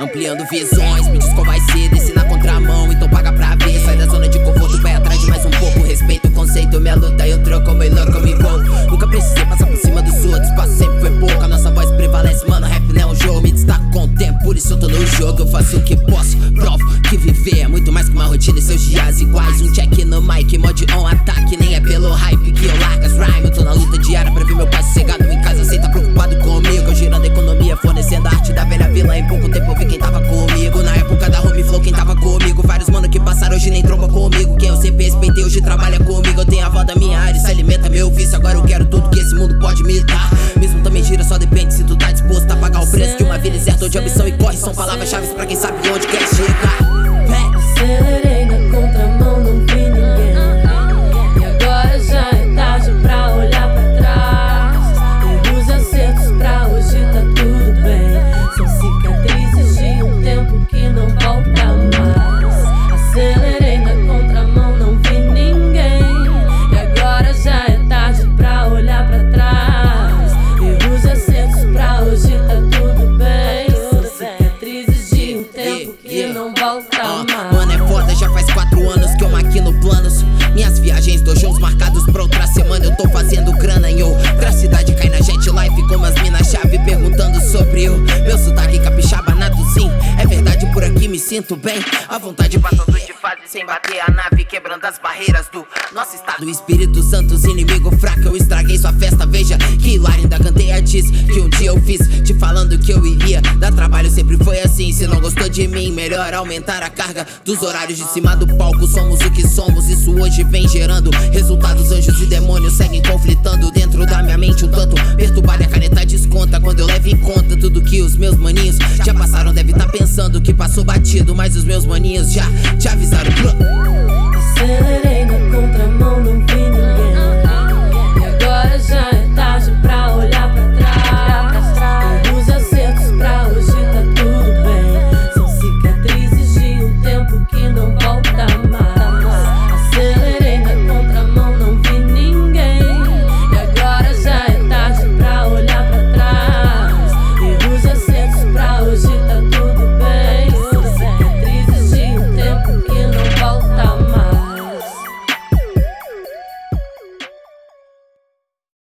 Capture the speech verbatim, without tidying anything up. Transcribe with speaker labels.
Speaker 1: ampliando visões. Me diz qual vai ser, desce na contramão, então paga pra ver. Sai da zona de conforto, vai atrás de mais um pouco. Respeito o conceito, minha luta eu troco, meu louco me vou. Nunca precisei passar por cima dos outros, espaço sempre foi pouco. A nossa voz prevalece, mano, rap não é um jogo. Me destaco com o tempo, por isso eu tô no jogo. Eu faço o que posso, provo que viver é muito mais que uma rotina e seus dias iguais. Um check no mic, mod on ataque, nem é pelo hype que eu largo as rhyme. Eu tô na luta diária pra ver meu pai sossegado em casa sem tá preocupado comigo. Eu girando a economia, fornecendo a arte da velha vila. Em pouco tempo eu vi quem tava comigo. Na época da home flow, quem tava comigo. Vários mano que passaram hoje nem tromba comigo. Quem eu sempre respeitei hoje trabalha comigo. Eu tenho a avó da minha área, se alimenta meu vício. Agora eu quero tudo que esse mundo pode me dar. Mesmo também gira, só depende se tu tá disposto a pagar o preço de uma vida certa. De ambição e corre são palavras-chave pra quem sabe onde quer chegar.
Speaker 2: Acelerei na contramão, não vi ninguém. E agora já é tarde pra olhar pra trás. Erros e acertos pra hoje tá tudo bem. São cicatrizes de um tempo que não volta mais. Acelerei na contramão, não vi ninguém. E agora já é tarde pra olhar pra trás. Erros e acertos pra hoje tá tudo bem. São cicatrizes de um tempo que não volta mais.
Speaker 1: Mano, é foda, já faz quatro anos que eu maquino planos. Minhas viagens, dojos marcados pra outra semana. Eu tô fazendo grana em outra cidade. Cai na jet life como as minas-chave perguntando sobre o meu sotaque capixaba, nadozinho. É verdade, por aqui me sinto bem. A vontade passando de fase sem bater a nave, quebrando as barreiras do nosso estado. O Espírito Santo, inimigo fraco, eu estraguei sua festa. Veja que hilário, ainda cantei a diz que um dia eu fiz, te falando que eu iria dar trabalho, sempre foi assim. Se não gostou de mim, melhor aumentar a carga dos horários de cima do palco. Somos o que somos, isso hoje vem gerando resultados. Anjos e demônios seguem conflitando dentro da minha mente um tanto perturbada. A caneta desconta quando eu levo em conta tudo que os meus maninhos já passaram. Deve tá pensando que passou batido, mas os meus maninhos já te avisaram.
Speaker 2: Acelerei na